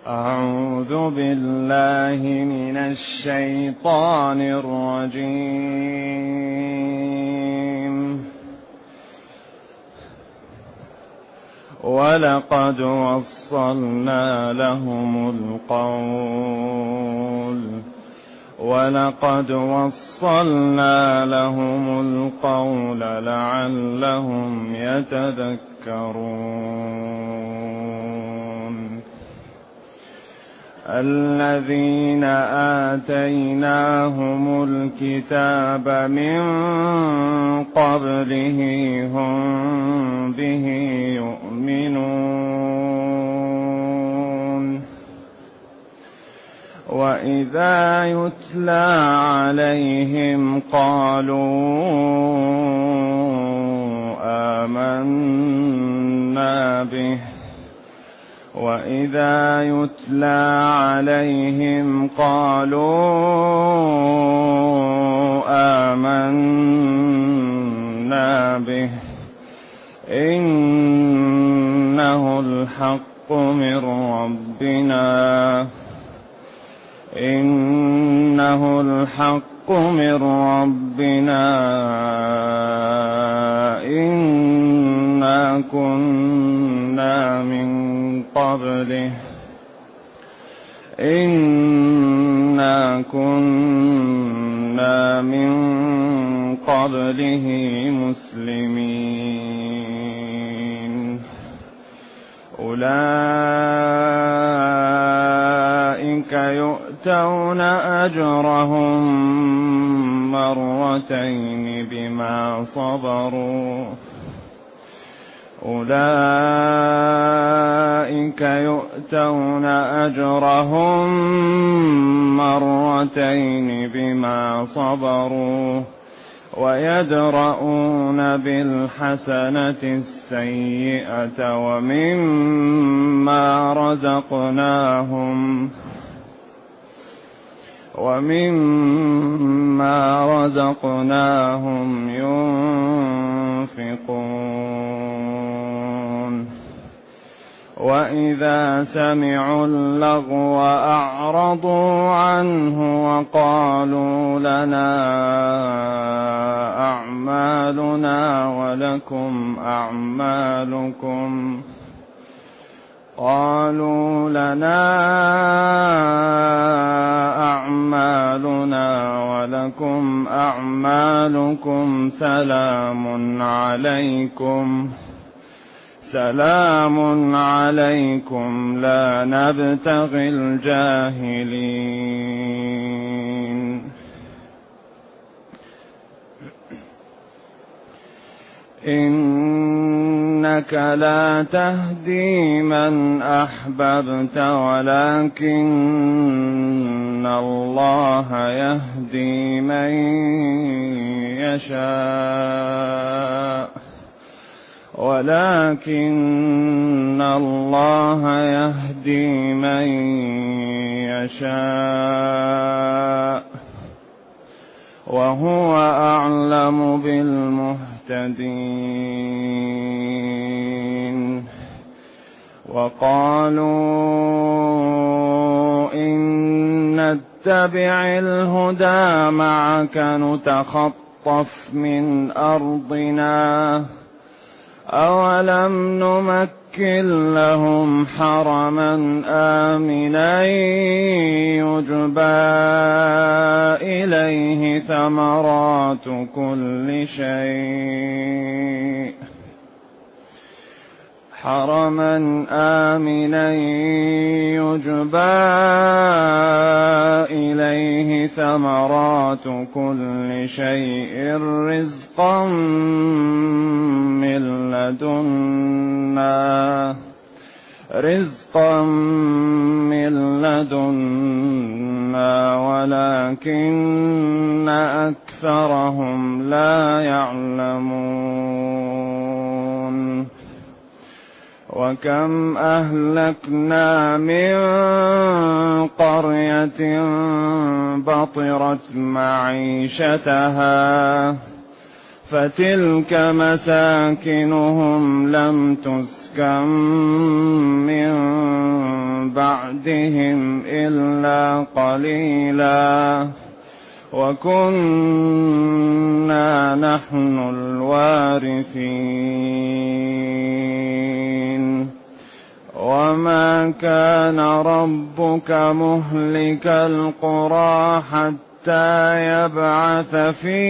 أعوذ بالله من الشيطان الرجيم. ولقد وصلنا لهم القول لعلهم يتذكرون. الذين آتيناهم الكتاب من قبله هم به يؤمنون. وإذا يتلى عليهم قالوا آمنا به وإذا يتلى عليهم قالوا آمنا به إنه الحق من ربنا إنا كنا من قبله مسلمين. أولئك يؤتون أجرهم مرتين بما صبروا ويدرؤون بالحسنة السيئة ومما رزقناهم ينفقون. وإذا سمعوا اللغو أعرضوا عنه وقالوا لنا أعمالنا ولكم أعمالكم سلام عليكم لا نبتغي الجاهلين. إنك لا تهدي من أحببت ولكن الله يهدي من يشاء وهو أعلم بالمهتدين. وقالوا إن نتبع الهدى معك نتخطف من أرضنا أولم نمكن لهم حرما آمنا يجبى إليه ثمرات كل شيء رزقا من لدنا ولكن أكثرهم لا يعلمون. وكم أهلكنا من قرية بطرت معيشتها فتلك مساكنهم لم تسكن من بعدهم عهدهم إلا قليلا وكنا نحن الوارثين وما كان ربك مهلك القرى حتى يبعث في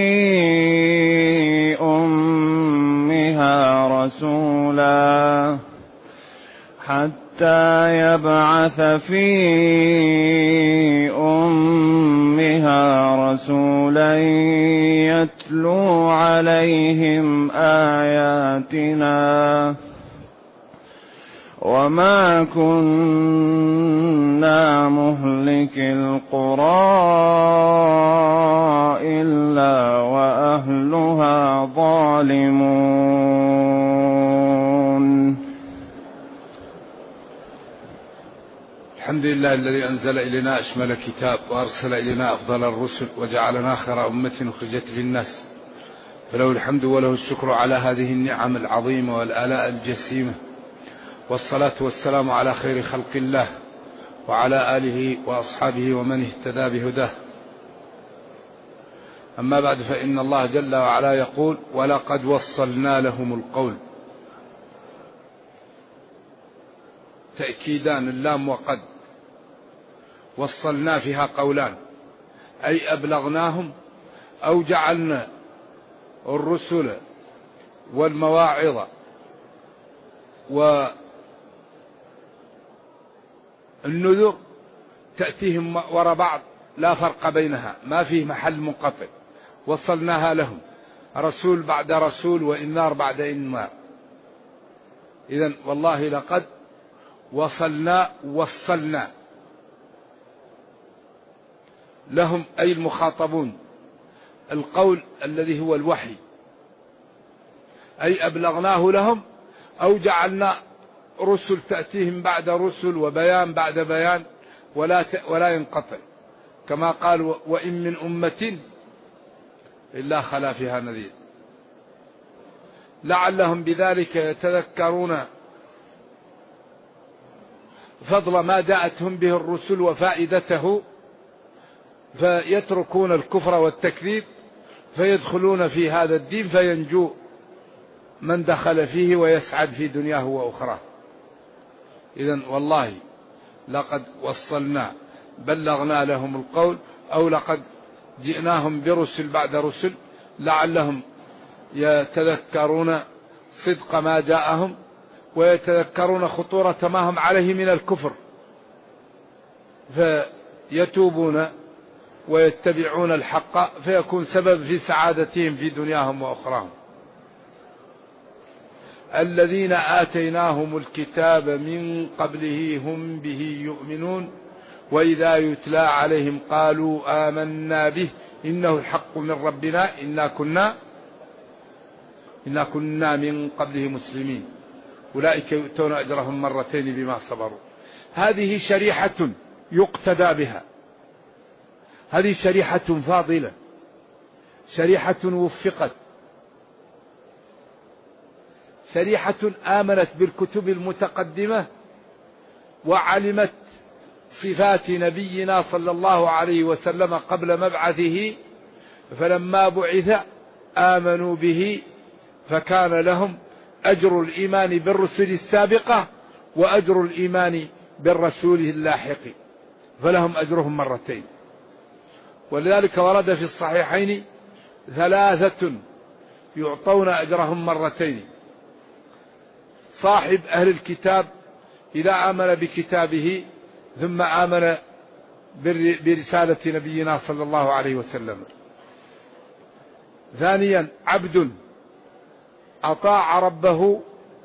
أمها رسولا يتلو عليهم آياتنا وما كنا مهلك القرى إلا وأهلها ظالمون. الحمد لله الذي أنزل إلينا أشمل كتاب وأرسل إلينا أفضل الرسل وجعلنا خير أمة أخرجت للناس، فله الحمد وله الشكر على هذه النعم العظيمة والآلاء الجسيمة، والصلاة والسلام على خير خلق الله وعلى آله وأصحابه ومن اهتدى بهداه. أما بعد، فإن الله جل وعلا يقول: ولقد وصلنا لهم القول. تأكيدان اللام وقد. وصلنا فيها قولان، أي أبلغناهم أو جعلنا الرسل والمواعظ والنذر تأتيهم وراء بعض لا فرق بينها، ما فيه محل منقطع. وصلناها لهم، رسول بعد رسول وإنذار بعد إنذار. إذن والله لقد وصلنا لهم، أي المخاطبون، القول الذي هو الوحي، أي أبلغناه لهم أو جعلنا رسل تأتيهم بعد رسل وبيان بعد بيان ولا ينقطع، كما قال: وإن من أمة إلا خلا فيها نذير، لعلهم بذلك يتذكرون فضل ما جاءتهم به الرسل وفائدته، فيتركون الكفر والتكذيب فيدخلون في هذا الدين، فينجو من دخل فيه ويسعد في دنياه وأخراه. إذن والله لقد وصلنا، بلغنا لهم القول، أو لقد جئناهم برسل بعد رسل لعلهم يتذكرون صدق ما جاءهم ويتذكرون خطورة ما هم عليه من الكفر، فيتوبون ويتبعون الحق، فيكون سبب في سعادتهم في دنياهم وأخراهم. الذين آتيناهم الكتاب من قبله هم به يؤمنون وإذا يتلى عليهم قالوا آمنا به إنه الحق من ربنا إنا كنا من قبله مسلمين أولئك يؤتون أجرهم مرتين بما صبروا. هذه شريحة يقتدى بها، هذه شريحة فاضلة، شريحة وفقت، شريحة آمنت بالكتب المتقدمة وعلمت صفات نبينا صلى الله عليه وسلم قبل مبعثه، فلما بعث آمنوا به، فكان لهم أجر الإيمان بالرسل السابقة وأجر الإيمان بالرسول اللاحق، فلهم أجرهم مرتين. ولذلك ورد في الصحيحين 3 يعطون أجرهم مرتين: صاحب أهل الكتاب إذا آمن بكتابه ثم آمن برسالة نبينا صلى الله عليه وسلم. ثانيا عبد أطاع ربه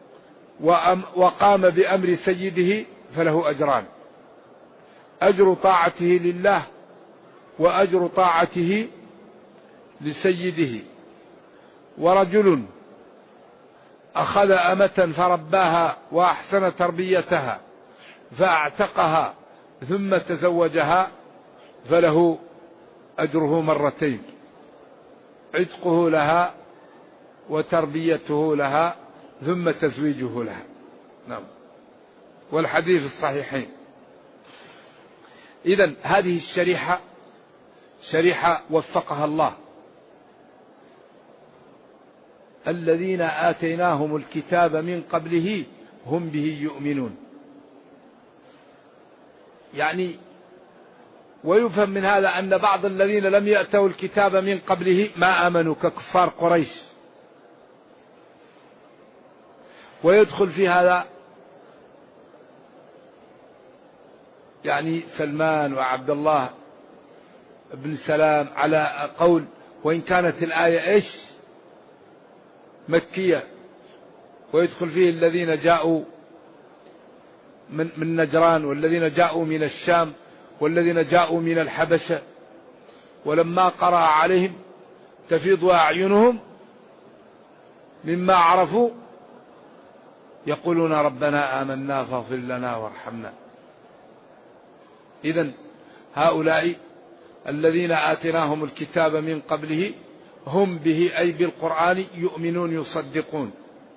وقام بأمر سيده فله أجران: أجر طاعته لله وأجر طاعته لسيده. ورجل أخذ أمة فرباها وأحسن تربيتها فأعتقها ثم تزوجها فله أجره مرتين: عتقه لها وتربيته لها ثم تزويجه لها. نعم. والحديث الصحيحين. إذن هذه الشريحة شريحة وفقها الله، الذين آتيناهم الكتاب من قبله هم به يؤمنون. يعني ويفهم من هذا أن بعض الذين لم يأتوا الكتاب من قبله ما آمنوا ككفار قريش، ويدخل في هذا يعني سلمان وعبد الله بن سلام على قول، وإن كانت الآية مكية، ويدخل فيه الذين جاءوا من نجران، والذين جاءوا من الشام، والذين جاءوا من الحبشة، ولما قرأ عليهم تفيض أعينهم مما عرفوا يقولون ربنا آمنا فاغفر لنا وارحمنا. إذن هؤلاء الذين آتيناهم الكتاب من قبله هم به أي بالقرآن يؤمنون يصدقون،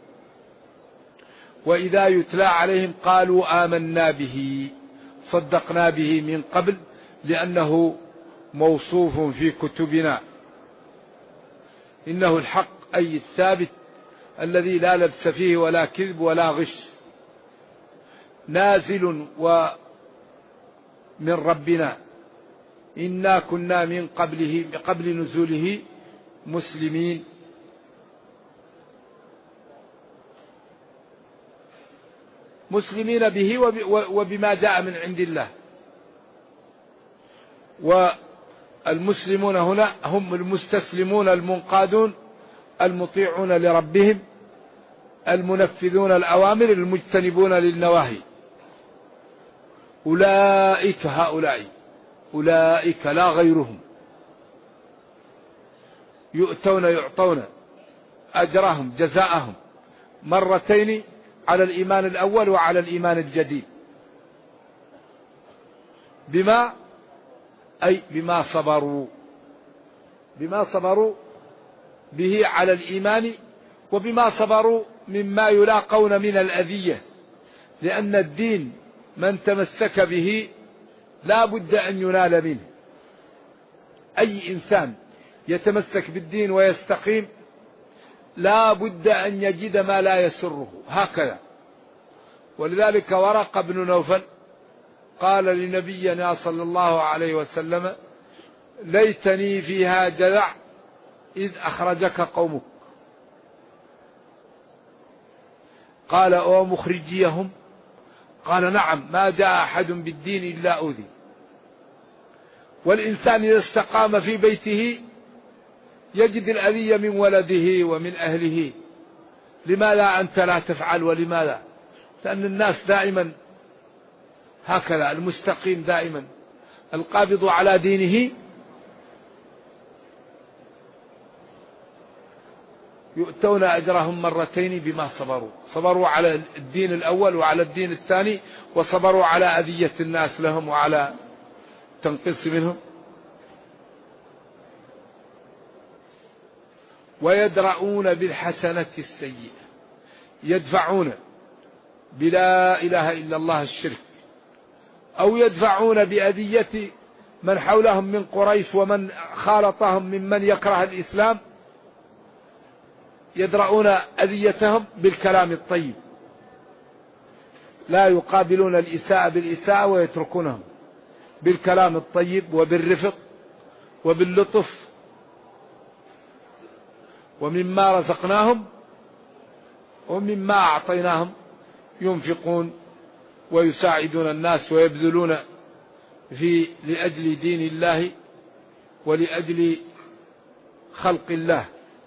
وإذا يتلى عليهم قالوا آمنا به، صدقنا به من قبل لأنه موصوف في كتبنا، إنه الحق أي الثابت الذي لا لبس فيه ولا كذب ولا غش، نازل ومن ربنا، إنا كنا من قبله قبل نزوله مسلمين. مسلمين به وبما جاء من عند الله. والمسلمون هنا هم المستسلمون المنقادون المطيعون لربهم المنفذون الأوامر المجتنبون للنواهي. أولئك هؤلاء أولئك لا غيرهم يعطون أجرهم جزاءهم مرتين على الإيمان الأول وعلى الإيمان الجديد، بما صبروا به على الإيمان، وبما صبروا مما يلاقون من الأذية، لأن الدين من تمسك به لا بد أن ينال منه. أي إنسان يتمسك بالدين ويستقيم لا بد أن يجد ما لا يسره، هكذا. ولذلك ورقة بن نوفل قال لنبينا صلى الله عليه وسلم: ليتني فيها جذع إذ أخرجك قومك. قال: أو مخرجيهم؟ قال: نعم، ما جاء أحد بالدين إلا أوذي. والإنسان إذا استقام في بيته يجد الأذية من ولده ومن أهله. لماذا أنت لا تفعل؟ ولماذا؟ لأن الناس دائما هكذا، المستقيم دائما القابض على دينه يؤتون أجرهم مرتين بما صبروا على الدين الأول وعلى الدين الثاني، وصبروا على أذية الناس لهم وعلى تنقص منهم. ويدرؤون بالحسنة السيئة، يدفعون بلا إله إلا الله الشرك، أو يدفعون بأذية من حولهم من قريش ومن خالطهم ممن يكره الإسلام، يدرؤون أذيتهم بالكلام الطيب، لا يقابلون الإساءة بالإساءة ويتركونهم بالكلام الطيب وبالرفق وباللطف. ومما رزقناهم ومما أعطيناهم ينفقون ويساعدون الناس ويبذلون لأجل دين الله ولأجل خلق الله.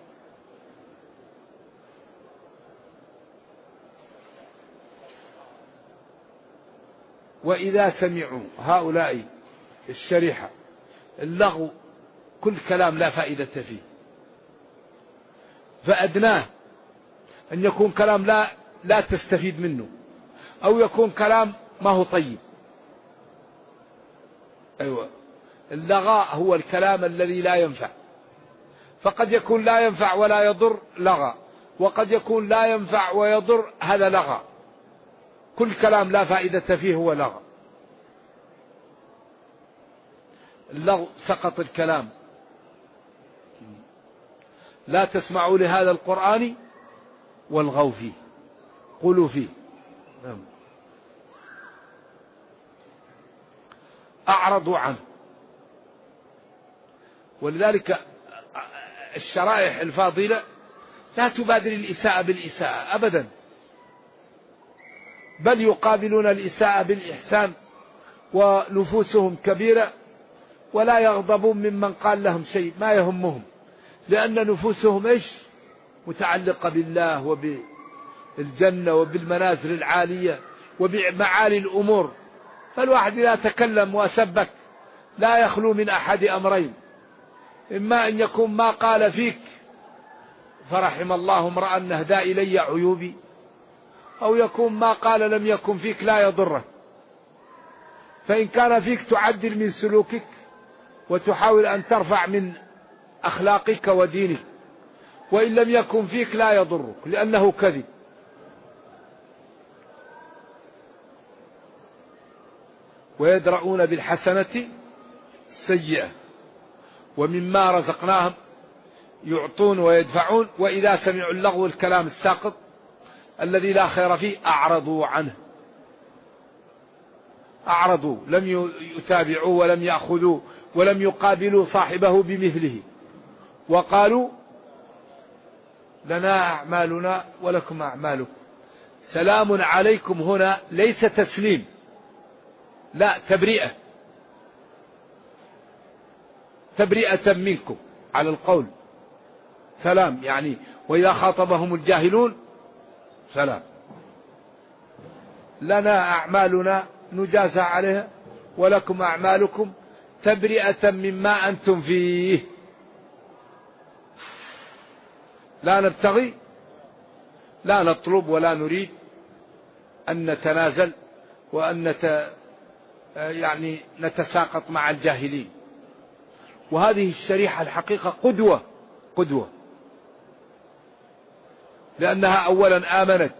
وإذا سمعوا هؤلاء الشريحة اللغو، كل كلام لا فائدة فيه، فأدناه أن يكون كلام لا تستفيد منه، أو يكون كلام ما هو طيب. أيوة، اللغاء هو الكلام الذي لا ينفع، فقد يكون لا ينفع ولا يضر لغى، وقد يكون لا ينفع ويضر، هذا لغى. كل كلام لا فائدة فيه هو لغى. اللغو سقط الكلام. لا تسمعوا لهذا القرآن والغوا فيه، قولوا فيه. أعرضوا عنه. ولذلك الشرائح الفاضلة لا تبادر الإساءة بالإساءة أبدا، بل يقابلون الإساءة بالإحسان، ونفوسهم كبيرة ولا يغضبون ممن قال لهم شيء، ما يهمهم، لأن نفوسهم إيش؟ متعلقة بالله وبالجنة وبالمنازل العالية وبمعالي الأمور. فالواحد إذا تكلم وسبك لا يخلو من أحد أمرين: إما أن يكون ما قال فيك فرحم الله امرأ نهدى إلي عيوبي، أو يكون ما قال لم يكن فيك لا يضره. فإن كان فيك تعدل من سلوكك وتحاول أن ترفع من أخلاقك ودينك، وإن لم يكن فيك لا يضرك لأنه كذب. ويدرؤون بالحسنة السيئة ومما رزقناهم يعطون ويدفعون، وإذا سمعوا اللغو الكلام الساقط الذي لا خير فيه أعرضوا عنه. أعرضوا، لم يتابعوا ولم يأخذوا ولم يقابلوا صاحبه بمثله، وقالوا لنا أعمالنا ولكم أعمالكم. سلام عليكم هنا ليس تسليم، لا، تبرئة، تبرئة منكم على القول سلام، يعني وإذا خاطبهم الجاهلون سلام. لنا أعمالنا نجازى عليها ولكم أعمالكم تبرئة مما أنتم فيه. لا نبتغي، لا نطلب ولا نريد أن نتنازل وأن يعني نتساقط مع الجاهلين. وهذه الشريحة الحقيقة قدوة، لأنها أولا آمنت،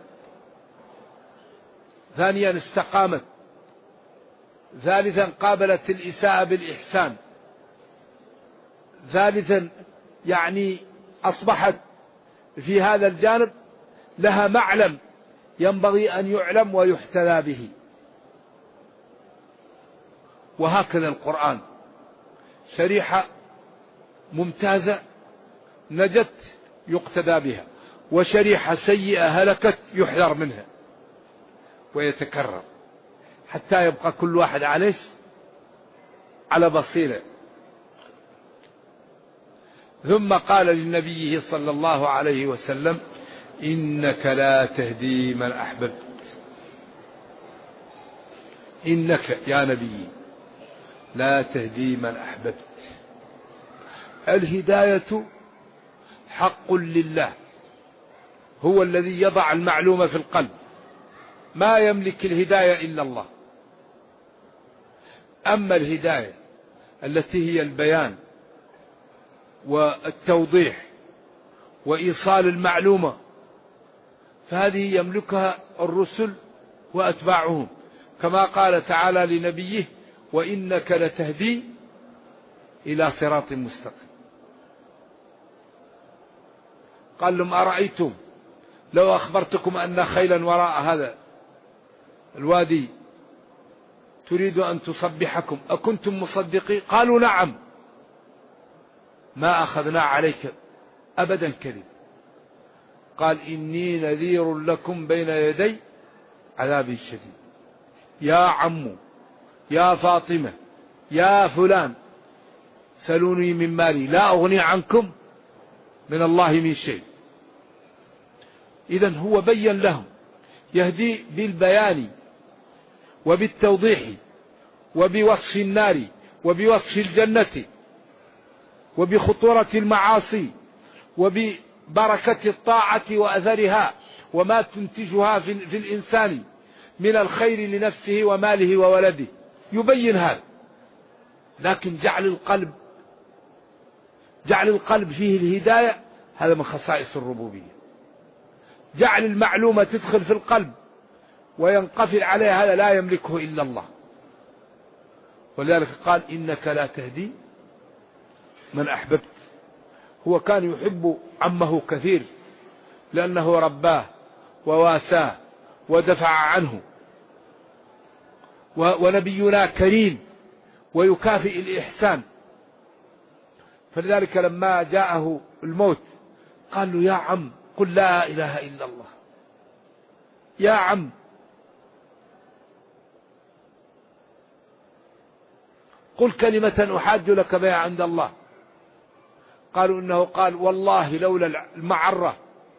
ثانيا استقامت، ثالثا قابلت الإساءة بالإحسان، ثالثا يعني أصبحت في هذا الجانب لها معلم ينبغي أن يعلم ويحتذى به. وهكذا القرآن شريحة ممتازة نجت يقتدى بها، وشريحة سيئة هلكت يحذر منها، ويتكرر حتى يبقى كل واحد على بصيرة. ثم قال لنبيه صلى الله عليه وسلم: إنك لا تهدي من أحببت. إنك يا نبي لا تهدي من أحببت. الهداية حق لله، هو الذي يضع المعلومة في القلب، ما يملك الهداية إلا الله. أما الهداية التي هي البيان والتوضيح وإيصال المعلومة فهذه يملكها الرسل وأتباعهم، كما قال تعالى لنبيه: وإنك لتهدي إلى صراط مستقيم. قال لهم: أرأيتم لو أخبرتكم أن خيلا وراء هذا الوادي تريد أن تصبحكم أكنتم مصدقين؟ قالوا: نعم. ما أخذنا عليك أبدا كذب. قال: إني نذير لكم بين يدي عذاب شديد. يا عمو، يا فاطمة، يا فلان، سلوني من مالي لا أغني عنكم من الله من شيء. إذن هو بين لهم، يهدي بالبيان وبالتوضيح وبوصف النار وبوصف الجنة وبخطورة المعاصي وببركة الطاعة وأثرها وما تنتجها في الإنسان من الخير لنفسه وماله وولده، يبين هذا. لكن جعل القلب فيه الهداية هذا من خصائص الربوبية. جعل المعلومة تدخل في القلب وينقفل عليها هذا لا يملكه إلا الله. ولذلك قال إنك لا تهدي من أحببت. هو كان يحب عمه كثير لأنه رباه وواساه ودفع عنه، ونبينا كريم ويكافئ الإحسان. فلذلك لما جاءه الموت قال له: يا عم قل لا إله إلا الله، يا عم. قل كلمة أحاج لك بها عند الله. قالوا إنه قال: والله لولا المعرة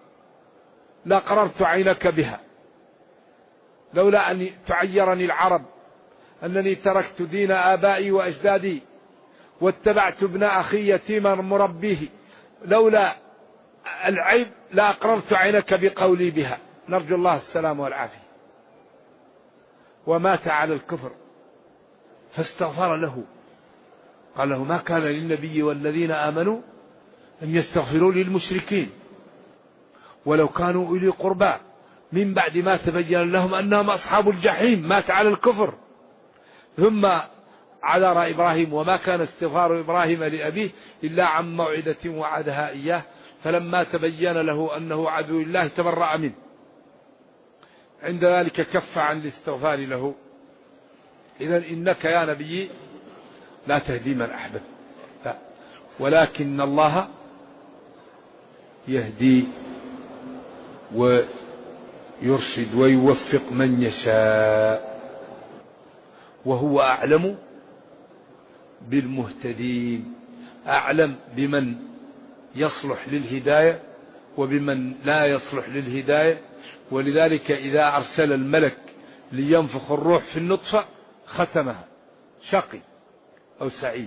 لقررت عينك بها، لولا أن تعيرني العرب أنني تركت دين آبائي وأجدادي واتبعت ابن أخي يتيما مربيه، لولا العيب لأقررت عينك بقولي بها. نرجو الله السلام والعافية. ومات على الكفر فاستغفر له، قال له: ما كان للنبي والذين آمنوا أن يستغفروا للمشركين ولو كانوا أولي قربى من بعد ما تبين لهم أنهم أصحاب الجحيم. مات على الكفر. ثم عذر إبراهيم: وما كان استغفار إبراهيم لأبيه إلا عن موعدة وعدها إياه فلما تبين له أنه عدو الله تبرأ منه. عند ذلك كف عن الاستغفار له. إذن إنك يا نبي لا تهدي من أحببت، ولكن الله يهدي ويرشد ويوفق من يشاء، وهو أعلم بالمهتدين، أعلم بمن يصلح للهداية وبمن لا يصلح للهداية. ولذلك إذا أرسل الملك لينفخ الروح في النطفة ختمها: شقي أو سعيد،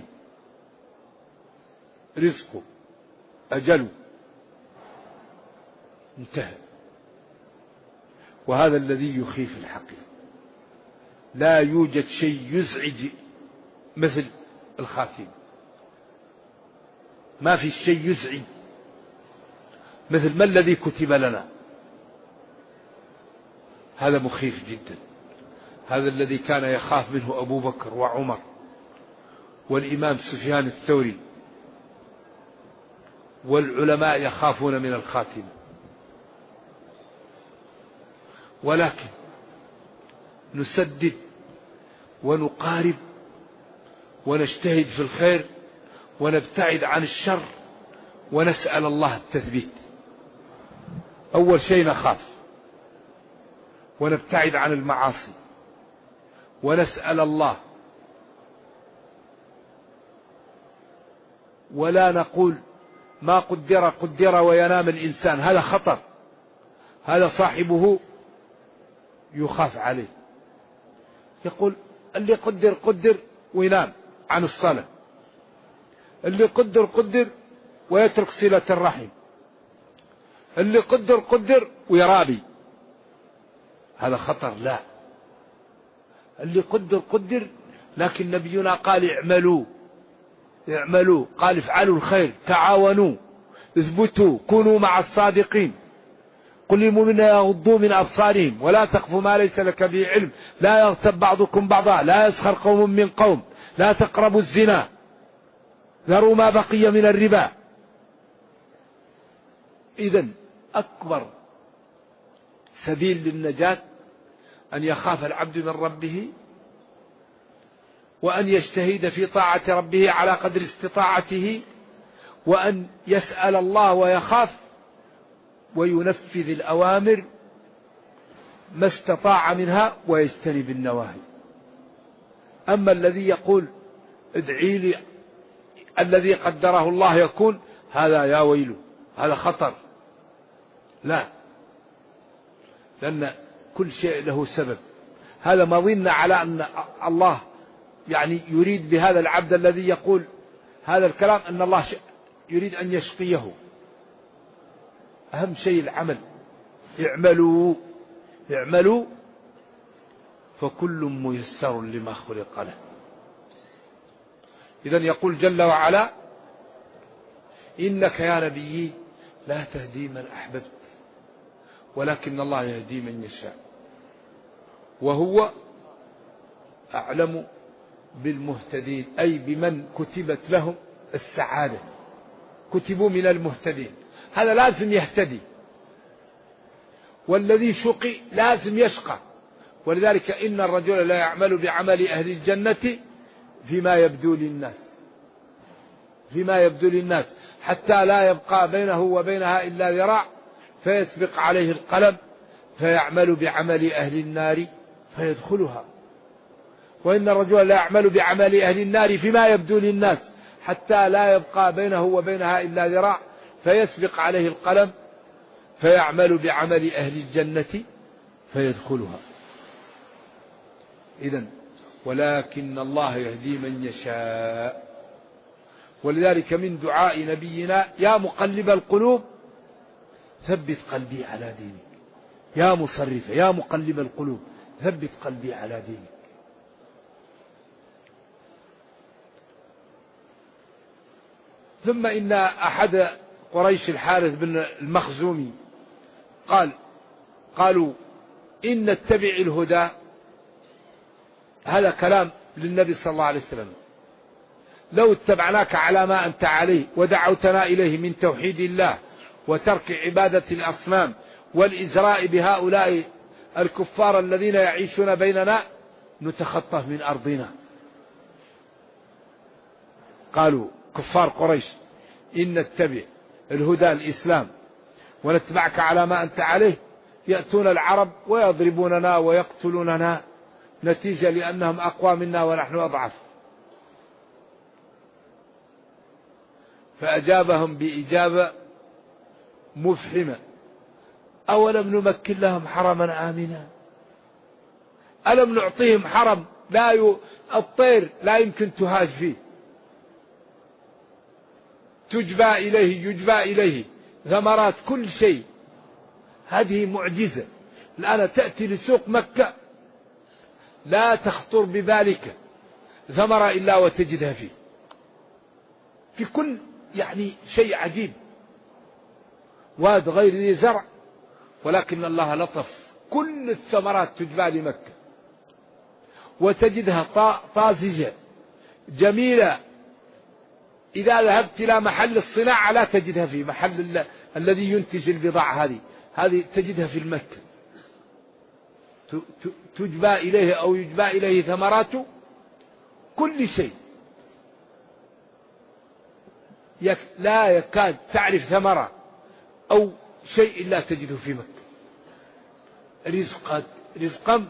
رزقه، أجله، انتهى. وهذا الذي يخيف الحقيقة. لا يوجد شيء يزعج مثل الخاتمة، ما في شيء يزعج مثل ما الذي كتب لنا. هذا مخيف جدا. هذا الذي كان يخاف منه أبو بكر وعمر والإمام سفيان الثوري، والعلماء يخافون من الخاتمة. ولكن نسدد ونقارب ونجتهد في الخير ونبتعد عن الشر ونسأل الله التثبيت. أول شيء نخاف ونبتعد عن المعاصي ونسأل الله، ولا نقول ما قدر قدر وينام الإنسان. هذا خطر، هذا صاحبه يخاف عليه. يقول اللي قدر قدر وينام عن الصلاة، اللي قدر قدر ويترك صلة الرحم، اللي قدر قدر ويرابي. هذا خطر. لا، اللي قدر قدر، لكن نبينا قال: اعملوا اعملوا، قال: افعلوا الخير، تعاونوا، اثبتوا، كونوا مع الصادقين. قل للمؤمنين يغضوا من أبصارهم ولا تقف ما ليس لك به علم، لا يغتب بعضكم بعضا، لا يسخر قوم من قوم، لا تقربوا الزنا، ذروا ما بقي من الربا. إذن أكبر سبيل للنجاة أن يخاف العبد من ربه، وأن يجتهد في طاعة ربه على قدر استطاعته، وأن يسأل الله ويخاف وينفذ الأوامر ما استطاع منها ويجتنب النواهي. أما الذي يقول ادعي لي الذي قدره الله يكون، هذا يا ويله، هذا خطر. لا، لأن كل شيء له سبب. هذا ما ظن على أن الله يعني يريد بهذا العبد الذي يقول هذا الكلام أن الله يريد أن يشقيه. أهم شيء العمل. اعملوا اعملوا فكل ميسر لما خلق له. إذن يقول جل وعلا: إنك يا نبي لا تهدي من أحببت ولكن الله يهدي من يشاء وهو أعلم بالمهتدين، أي بمن كتبت لهم السعادة، كتبوا من المهتدين. هذا لازم يهتدي، والذي شقي لازم يشقى. ولذلك إن الرجل لا يعمل بعمل أهل الجنة فيما يبدو للناس حتى لا يبقى بينه وبينها إلا ذراع فيسبق عليه القلم فيعمل بعمل أهل النار فيدخلها. وإن الرجل لا يعمل بعمل أهل النار فيما يبدو للناس حتى لا يبقى بينه وبينها إلا ذراع فيسبق عليه القلم فيعمل بعمل أهل الجنة فيدخلها. إذن ولكن الله يهدي من يشاء. ولذلك من دعاء نبينا: يا مقلب القلوب ثبت قلبي على دينك، يا مصرف يا مقلب القلوب ثبت قلبي على دينك. ثم إن أحد قريش الحارث بن المخزومي قالوا إن نتبع الهدى. هذا كلام للنبي صلى الله عليه وسلم: لو اتبعناك على ما أنت عليه ودعوتنا إليه من توحيد الله وترك عبادة الأصنام والإزراء بهؤلاء الكفار الذين يعيشون بيننا نتخطف من أرضنا. قالوا كفار قريش: إن نتبع الهدى الإسلام ونتبعك على ما أنت عليه، يأتون العرب ويضربوننا ويقتلوننا نتيجة لأنهم أقوى منا ونحن أضعف. فأجابهم بإجابة مفحمة: أولم نمكن لهم حرما آمنا؟ ألم نعطيهم حرم الطير لا يمكن تهاج فيه، يجبى إليه ثمرات كل شيء. هذه معجزة. الآن تأتي لسوق مكة لا تخطر ببالك ثمرة إلا وتجدها فيه، في كل شيء عجيب. واد غير ذي زرع ولكن الله لطف، كل الثمرات تجبى لمكة وتجدها طازجة جميلة. إذا ذهبت إلى محل الصناعة لا تجدها في محل الذي ينتج البضاعة، هذه تجدها في المكة، تجبى إليه أو يجبى إليه ثمرات كل شيء. لا يكاد تعرف ثمرة أو شيء إلا تجده في مكة. رزقا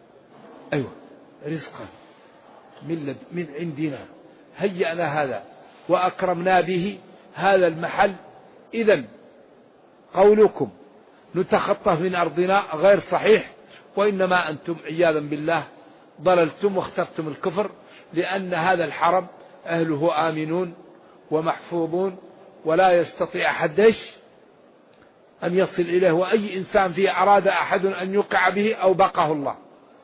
من عندنا هيأنا هذا وأكرمنا به هذا المحل. إذن قولكم نتخطف من أرضنا غير صحيح، وإنما أنتم عياذا بالله ضللتم واخترتم الكفر، لأن هذا الحرم أهله آمنون ومحفوظون ولا يستطيع أحد أن يصل إليه، وأي إنسان فيه أراد أحد أن يقع به أو بقاه الله.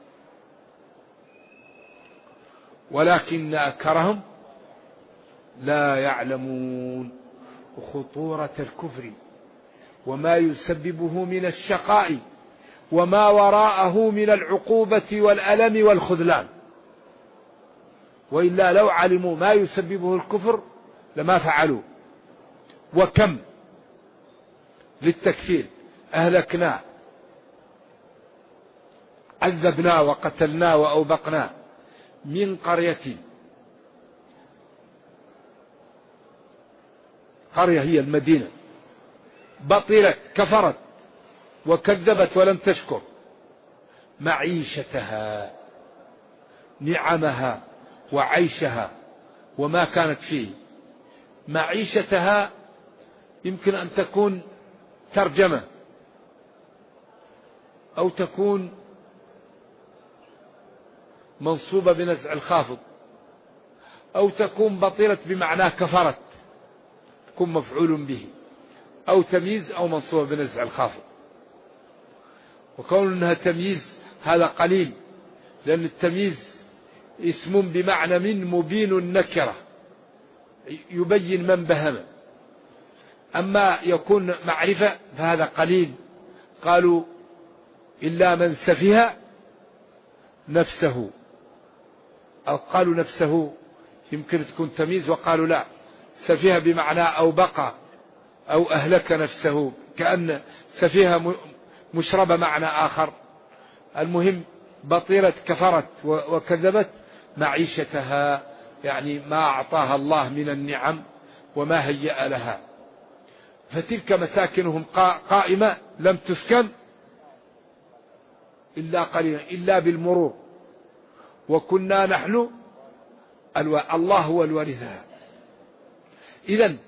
ولكن أكثرهم لا يعلمون خطورة الكفر وما يسببه من الشقاء وما وراءه من العقوبة والألم والخذلان. وإلا لو علموا ما يسببه الكفر لما فعلوا. وكم للتكفير أهلكنا، عذبنا وقتلنا وأوبقنا من قرية هي المدينة بطلت كفرت وكذبت ولم تشكر معيشتها، نعمها وعيشها وما كانت فيه. معيشتها يمكن أن تكون ترجمة أو تكون منصوبة بنزع الخافض، أو تكون بطلت بمعنى كفرت تكون مفعول به، أو تمييز أو منصوبة بنزع الخافض. وكون أنها تمييز هذا قليل، لأن التمييز اسم بمعنى من مبين النكرة يبين من بهم. أما يكون معرفة فهذا قليل. قالوا إلا من سفه نفسه قالوا نفسه يمكن تكون تمييز، وقالوا لا، سفيه بمعنى أو بقى أو أهلك نفسه، كأن سفيه مشرب معنى آخر. المهم بطيرة كفرت وكذبت معيشتها، يعني ما أعطاها الله من النعم وما هيأ لها. فتلك مساكنهم قائمة لم تسكن إلا قليلا إلا بالمرور، وكنا نحن الله هو الوارثها. إذن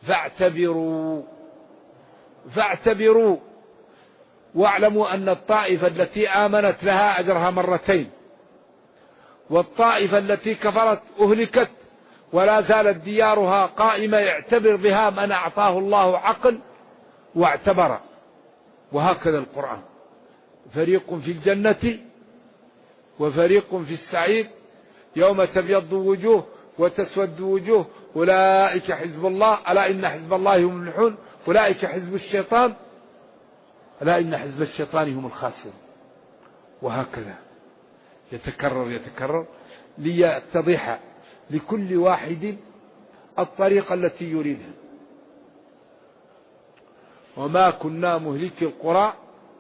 فاعتبروا واعلموا أن الطائفة التي آمنت لها أجرها مرتين، والطائفة التي كفرت أهلكت ولا زالت ديارها قائمة. يعتبر بها من أعطاه الله عقل واعتبر. وهكذا القرآن، فريق في الجنة وفريق في السعير، يوم تبيض وجوه وتسود وجوه، أولئك حزب الله، ألا إن حزب الله هم المفلحون، أولئك حزب الشيطان، ألا إن حزب الشيطان هم الخاسرون. وهكذا يتكرر ليتضح لكل واحد الطريقة التي يريدها. وما كنا مهلك القرى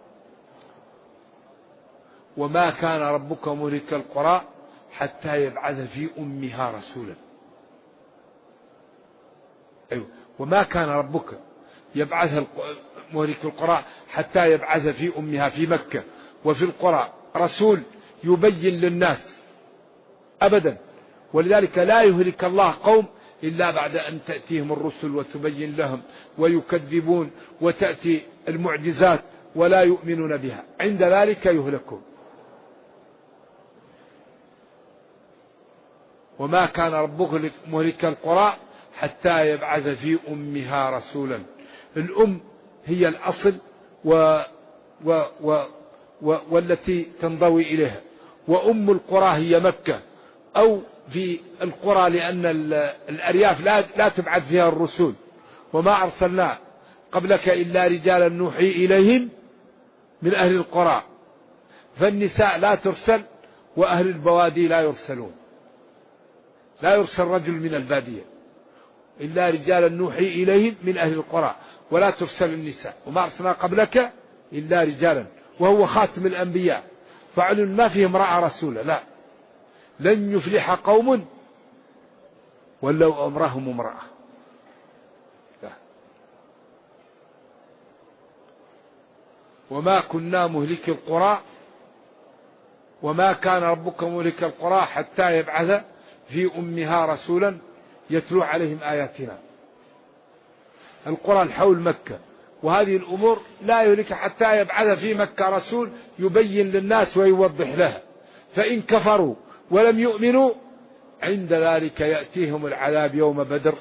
وما كان ربك مهلك القرى حتى يبعث في أمها رسولا. أيوة. وما كان ربك يبعث مهلك القرى حتى يبعث في أمها، في مكة وفي القرى، رسول يبين للناس أبدا. ولذلك لا يهلك الله قوم إلا بعد أن تأتيهم الرسل وتبين لهم ويكذبون وتأتي المعجزات ولا يؤمنون بها، عند ذلك يهلكون. وما كان ربك مهلك القرى حتى يبعث في أمها رسولا. الأم هي الأصل والتي تنضوي إليها، وأم القرى هي مكة أو في القرى، لأن الأرياف لا تبعث فيها الرسول. وما أرسلنا قبلك إلا رجالا نوحي إليهم من أهل القرى، فالنساء لا ترسل وأهل البوادي لا يرسلون. لا يرسل رجل من البادية إلا رجالا نوحي إليهم من أهل القرى، ولا ترسل النساء. وما أرسلنا قبلك إلا رجالا، وهو خاتم الأنبياء، فعل ما فيه امرأة رسولة، لا، لن يفلح قوم ولو أمرهم امرأة. وما كنا مهلك القرى وما كان ربك مهلك القرى حتى يبعث في أمها رسولا يتلو عليهم آياتنا. القرى حول مكة، وهذه الأمور لا يهلك حتى يبعث في مكة رسول يبين للناس ويوضح لها. فإن كفروا ولم يؤمنوا عند ذلك يأتيهم العذاب يوم بدر،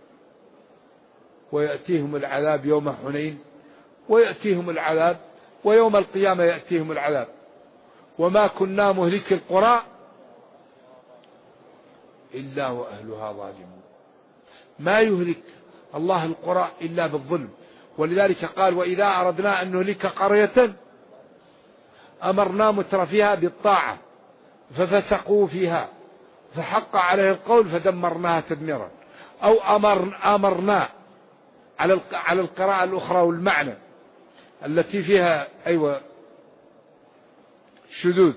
ويأتيهم العذاب يوم حنين، ويأتيهم العذاب، ويوم القيامة يأتيهم العذاب. وما كنا مهلك القرى إلا وأهلها ظالمون. ما يهلك الله القرى إلا بالظلم. ولذلك قال: وإذا أردنا أن نهلك قرية أمرنا مترفيها بالطاعة ففسقوا فيها فحق عليه القول فدمرناها تدميرا. أو أمرنا على القراءة الأخرى والمعنى التي فيها شذوذ،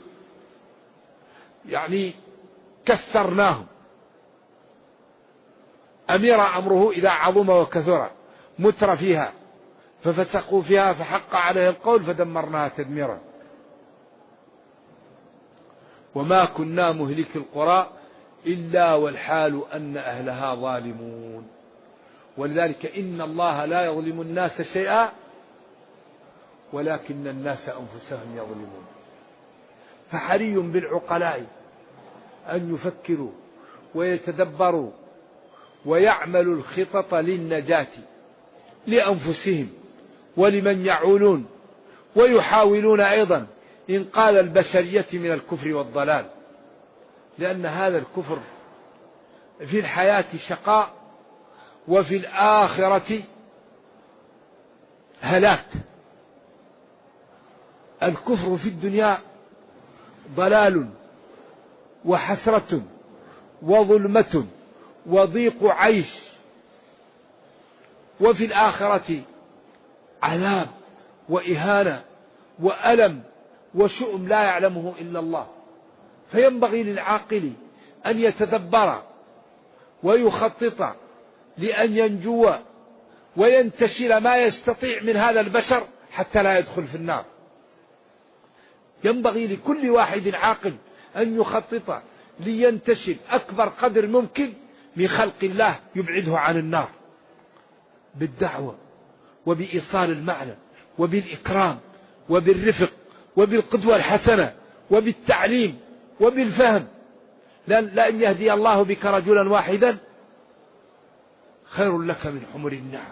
يعني كسرناهم. أمير أمره إذا عظم وكثر، متر فيها ففسقوا فيها فحق عليه القول فدمرناها تدميرا. وما كنا مهلك القرى إلا والحال أن أهلها ظالمون. ولذلك إن الله لا يظلم الناس شيئا ولكن الناس أنفسهم يظلمون. فحري بالعقلاء أن يفكروا ويتدبروا ويعملوا الخطط للنجاة لأنفسهم ولمن يعولون، ويحاولون أيضا إنقاذ البشرية من الكفر والضلال، لأن هذا الكفر في الحياة شقاء وفي الآخرة هلاك. الكفر في الدنيا ضلال وحسرة وظلمة وضيق عيش، وفي الآخرة عذاب وإهانة وألم وشؤم لا يعلمه إلا الله. فينبغي للعاقل أن يتدبر ويخطط لأن ينجو وينتشل ما يستطيع من هذا البشر حتى لا يدخل في النار. ينبغي لكل واحد عاقل أن يخطط لينتشل أكبر قدر ممكن من خلق الله يبعده عن النار، بالدعوة وبإيصال المعنى وبالإكرام وبالرفق وبالقدوة الحسنة وبالتعليم وبالفهم. لأن يهدي الله بك رجلا واحدا خير لك من حمر النعم.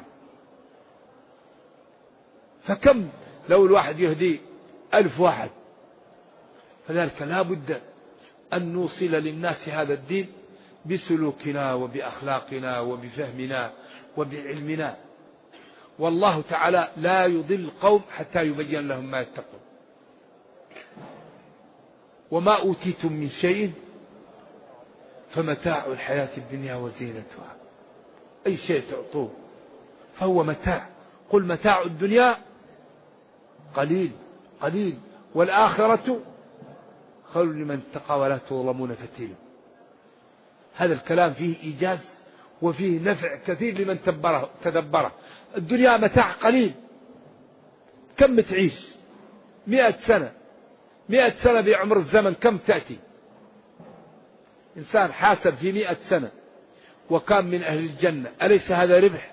فكم لو الواحد يهدي 1000 واحد. فذلك لا بد أن نوصل للناس هذا الدين بسلوكنا وبأخلاقنا وبفهمنا وبعلمنا. والله تعالى لا يضل القوم حتى يبين لهم ما يتقون. وما أوتيتم من شيء فمتاع الحياة الدنيا وزينتها. أي شيء تعطوه فهو متاع. قل متاع الدنيا قليل قليل والآخرة خير لمن اتقى ولا تظلمون فتيلا. هذا الكلام فيه إيجاز وفيه نفع كثير لمن تدبره. الدنيا متاع قليل. كم تعيش؟ 100 سنة. 100 سنة بعمر الزمن كم تأتي؟ إنسان حاسب في 100 سنة وكان من أهل الجنة، أليس هذا ربح؟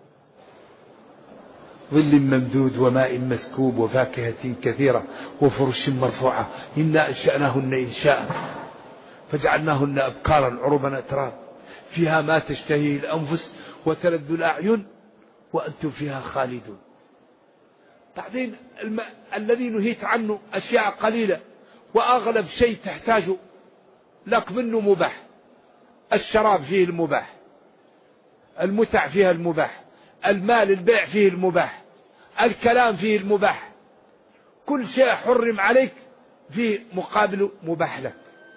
ظل ممدود وماء مسكوب وفاكهة كثيرة وفرش مرفوعة إنا أنشأناهن إنشاء فجعلناهن أبكارا عربا أتراب فيها ما تشتهيه الأنفس وتلذ الأعين وأنتم فيها خالدون. بعدين الذي نهيت عنه أشياء قليلة وأغلب شيء تحتاجه لك منه مباح. الشراب فيه المباح، المتع فيها المباح، المال البيع فيه المباح، الكلام فيه المباح، كل شيء حرم عليك فيه مقابل مباح لك.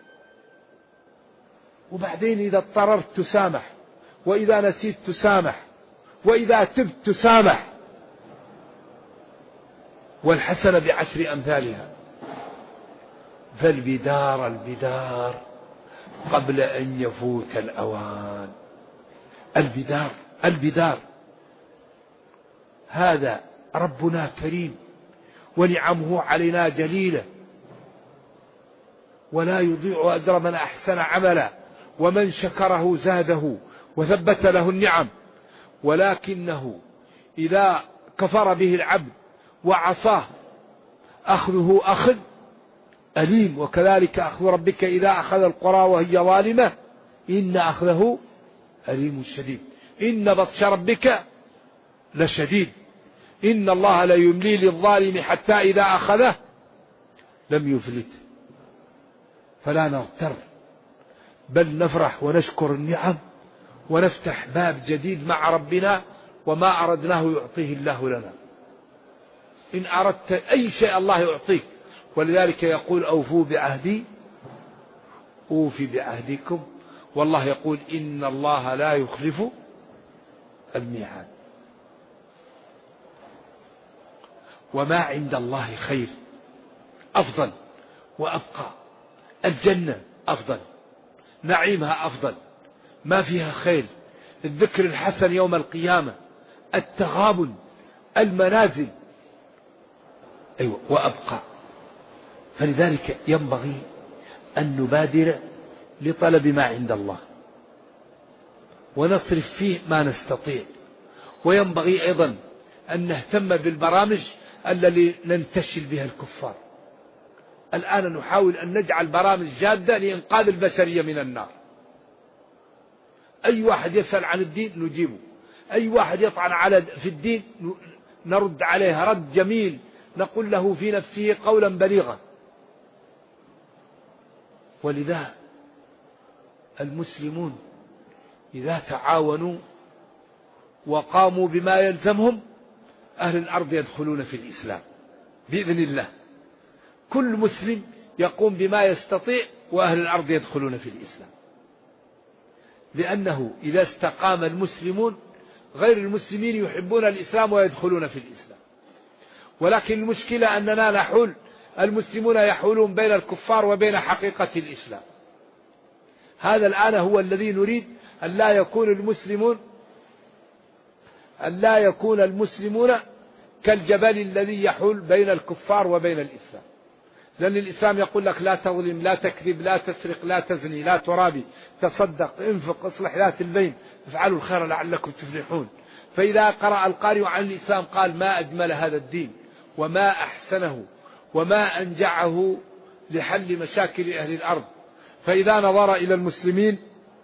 وبعدين إذا اضطررت تسامح، وإذا نسيت تسامح، وإذا تبت تسامح. والحسنة بعشر أمثالها. فالبدار البدار قبل أن يفوت الأوان. البدار البدار هذا ربنا كريم ونعمه علينا جليلة ولا يضيع أجر من أحسن عملا ومن شكره زاده وثبت له النعم. ولكنه إذا كفر به العبد وعصاه أخذه أخذ أليم. وكذلك أخذ ربك إذا أخذ القرى وهي ظالمة إن أخذه أليم شديد. إن بطش ربك لشديد إن الله لا يملي للظالم حتى إذا أخذه لم يفلت. فلا نغتر بل نفرح ونشكر النعم ونفتح باب جديد مع ربنا. وما أردناه يعطيه الله لنا. إن أردت أي شيء الله يعطيك. ولذلك يقول أوفوا بعهدي أوفي بعهدكم. والله يقول إن الله لا يخلف الميعاد. وما عند الله خير أفضل وأبقى. الجنة أفضل، نعيمها أفضل، ما فيها خير، الذكر الحسن يوم القيامة، التغابن، المنازل، أيوة وأبقى. فلذلك ينبغي أن نبادر لطلب ما عند الله ونصرف فيه ما نستطيع. وينبغي أيضا أن نهتم بالبرامج التي ننتشل بها الكفار. الآن نحاول أن نجعل برامج جادة لإنقاذ البشرية من النار. أي واحد يسأل عن الدين نجيبه، أي واحد يطعن في الدين نرد عليه رد جميل، نقول له في نفسه قولا بليغا. ولذا المسلمون إذا تعاونوا وقاموا بما يلزمهم أهل الأرض يدخلون في الإسلام بإذن الله. كل مسلم يقوم بما يستطيع وأهل الأرض يدخلون في الإسلام. لأنه إذا استقام المسلمون غير المسلمين يحبون الإسلام ويدخلون في الإسلام. ولكن المشكلة أننا نحول، المسلمون يحولون بين الكفار وبين حقيقة الإسلام. هذا الآن هو الذي نريد أن لا يكون المسلمون كالجبل الذي يحول بين الكفار وبين الإسلام. لأن الإسلام يقول لك لا تظلم، لا تكذب، لا تسرق، لا تزني، لا ترابي، تصدق، انفق، اصلح ذات البين، افعلوا الخير لعلكم تفلحون. فإذا قرأ القارئ عن الإسلام قال ما أجمل هذا الدين وما أحسنه وما أنجعه لحل مشاكل أهل الأرض. فإذا نظر إلى المسلمين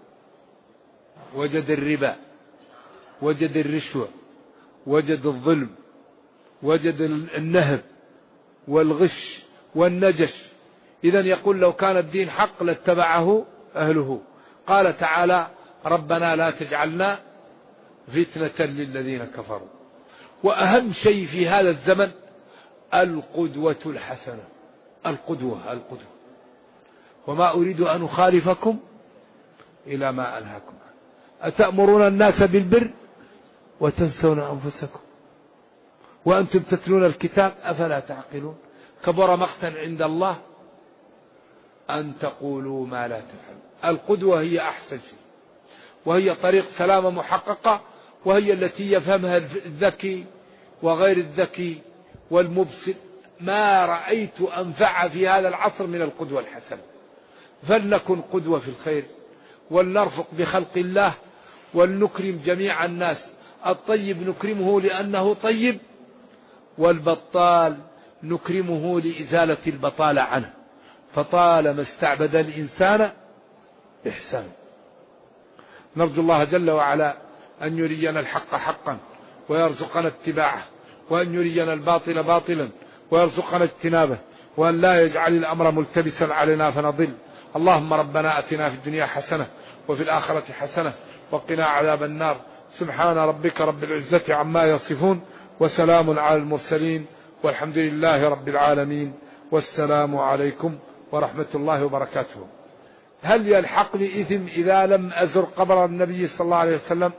وجد الربا، وجد الرشوة، وجد الظلم، وجد النهب والغش والنجش. إذن يقول لو كان الدين حق لاتبعه أهله. قال تعالى ربنا لا تجعلنا فتنة للذين كفروا. وأهم شيء في هذا الزمن القدوة الحسنة، القدوة. وما أريد أن أخالفكم إلى ما أنهاكم عنه. أتأمرون الناس بالبر وتنسون أنفسكم وأنتم تتلون الكتاب أفلا تعقلون. كبر مقتا عند الله أن تقولوا ما لا تفعلون. القدوة هي أحسن شيء، وهي طريق سلامة محققة، وهي التي يفهمها الذكي وغير الذكي والمبصر. ما رأيت أنفع في هذا العصر من القدوة الحسنة. فلنكن قدوة في الخير، ولنرفق بخلق الله، ولنكرم جميع الناس. الطيب نكرمه لأنه طيب، والبطال نكرمه لإزالة البطالة عنه. فطالما استعبد الإنسان إحسان. نرجو الله جل وعلا أن يرينا الحق حقا ويرزقنا اتباعه، وأن يرينا الباطل باطلا ويرزقنا اجتنابه، وأن لا يجعل الأمر ملتبسا علينا فنضل. اللهم ربنا أتنا في الدنيا حسنة وفي الآخرة حسنة وقنا عذاب النار. سبحان ربك رب العزة عما يصفون، وسلام على المرسلين، والحمد لله رب العالمين، والسلام عليكم ورحمة الله وبركاته. هل يلحقني إثم إذا لم أزر قبر النبي صلى الله عليه وسلم؟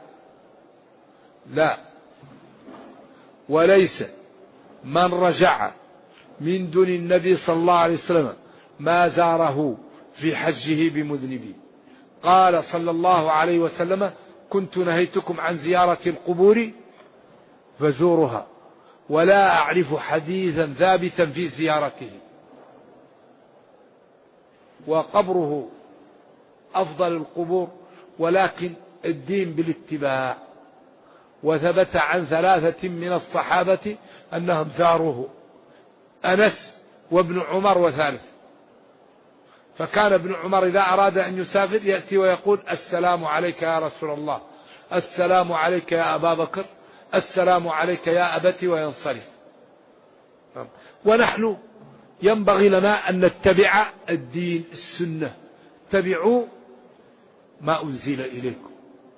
لا. وليس من رجع من دون النبي صلى الله عليه وسلم ما زاره في حجه بمذنبي. قال صلى الله عليه وسلم كنت نهيتكم عن زيارة القبور فزورها، ولا أعرف حديثا ثابتا في زيارته. وقبره أفضل القبور، ولكن الدين بالاتباع. وثبت عن 3 من الصحابة أنهم زاروه، أنس وابن عمر وثالث. فكان ابن عمر إذا أراد أن يسافر يأتي ويقول السلام عليك يا رسول الله، السلام عليك يا أبا بكر، السلام عليك يا أبتي، وينصرف. ونحن ينبغي لنا أن نتبع الدين السنة. اتبعوا ما أنزل إليكم.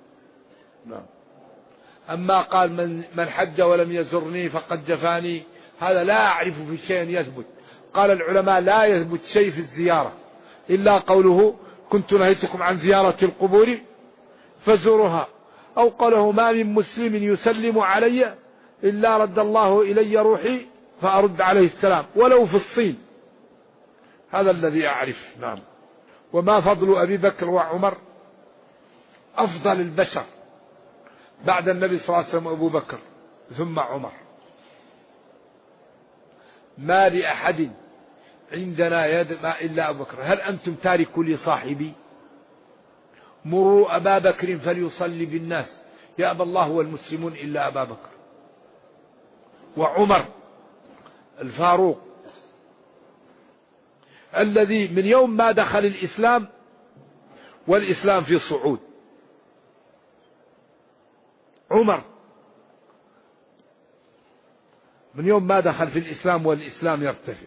أما قال من حج ولم يزرني فقد جفاني، هذا لا أعرف في شيء يثبت. قال العلماء لا يثبت شيء في الزيارة إلا قوله كنت نهيتكم عن زيارة القبور فزورها، أو قاله ما من مسلم يسلم علي إلا رد الله إلي روحي فأرد عليه السلام ولو في الصين. هذا الذي أعرف. نعم. وما فضل أبي بكر وعمر؟ أفضل البشر بعد النبي صلى الله عليه وسلم أبو بكر ثم عمر. ما لأحد عندنا يد إلا أبو بكر. هل أنتم تاركوا لي صاحبي؟ مروا أبا بكر فليصلي بالناس، يأبى الله والمسلمون إلا أبا بكر. وعمر الفاروق الذي من يوم ما دخل الإسلام والإسلام في صعود. عمر من يوم ما دخل في الإسلام والإسلام يرتفع.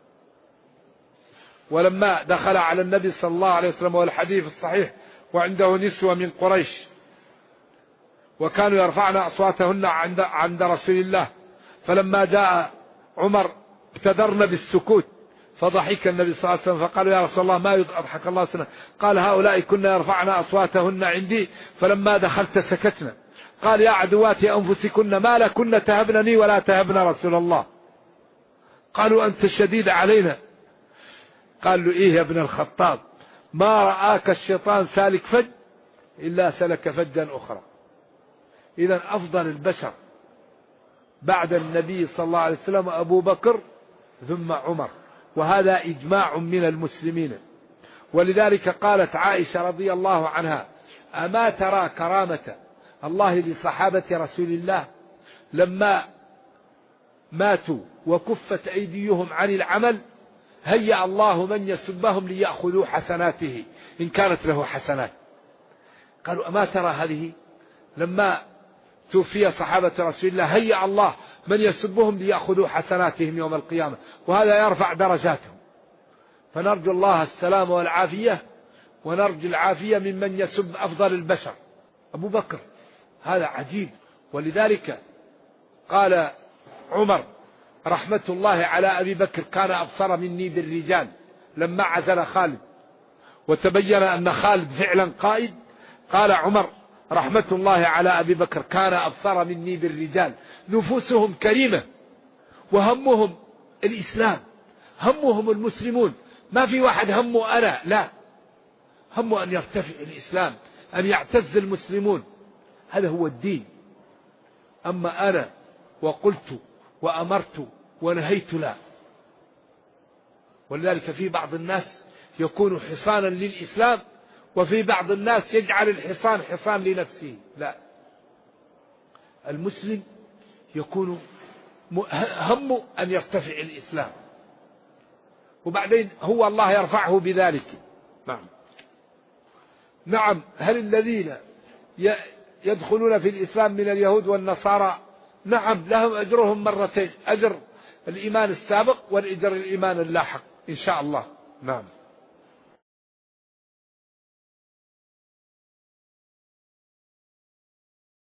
ولما دخل على النبي صلى الله عليه وسلم والحديث الصحيح وعنده نسوة من قريش وكانوا يرفعن أصواتهن عند رسول الله، فلما جاء عمر ابتدرن بالسكوت، فضحك النبي صلى الله عليه وسلم فقالوا يا رسول الله ما يضحك الله سنة. قال هؤلاء كنا يرفعن أصواتهن عندي فلما دخلت سكتنا. قال يا عدوات أنفسكن ما لكن تهبنني ولا تهبن رسول الله. قالوا أنت الشديد علينا. قال له إيه يا ابن الخطاب ما رآك الشيطان سالك فج إلا سلك فجا أخرى. إذن أفضل البشر بعد النبي صلى الله عليه وسلم أبو بكر ثم عمر، وهذا إجماع من المسلمين. ولذلك قالت عائشة رضي الله عنها أما ترى كرامة الله لصحابة رسول الله لما ماتوا وكفت أيديهم عن العمل هيأ الله من يسبهم ليأخذوا حسناته إن كانت له حسنات. قالوا أما ترى هذه لما توفي صحابة رسول الله هيأ الله من يسبهم ليأخذوا حسناتهم يوم القيامة، وهذا يرفع درجاتهم. فنرجو الله السلام والعافية، ونرجو العافية ممن يسب أفضل البشر أبو بكر. هذا عجيب. ولذلك قال عمر رحمة الله على أبي بكر كان أبصر مني بالرجال لما عزل خالد وتبين أن خالد فعلا قائد. قال عمر رحمة الله على أبي بكر كان أبصر مني بالرجال، نفوسهم كريمة وهمهم الإسلام، همهم المسلمون، ما في واحد همه أنا، لا، همه أن يرتفع الإسلام، أن يعتز المسلمون، هذا هو الدين. أما أنا وقلت وأمرت ونهيت لا. ولذلك في بعض الناس يكون حصانا للإسلام، وفي بعض الناس يجعل الحصان حصان لنفسه، لا، المسلم يكون همه أن يرتفع الإسلام، وبعدين هو الله يرفعه بذلك. نعم. هل الذين يدخلون في الإسلام من اليهود والنصارى؟ نعم، لهم أجرهم مرتين، أجر الإيمان السابق والأجر الإيمان اللاحق إن شاء الله. نعم.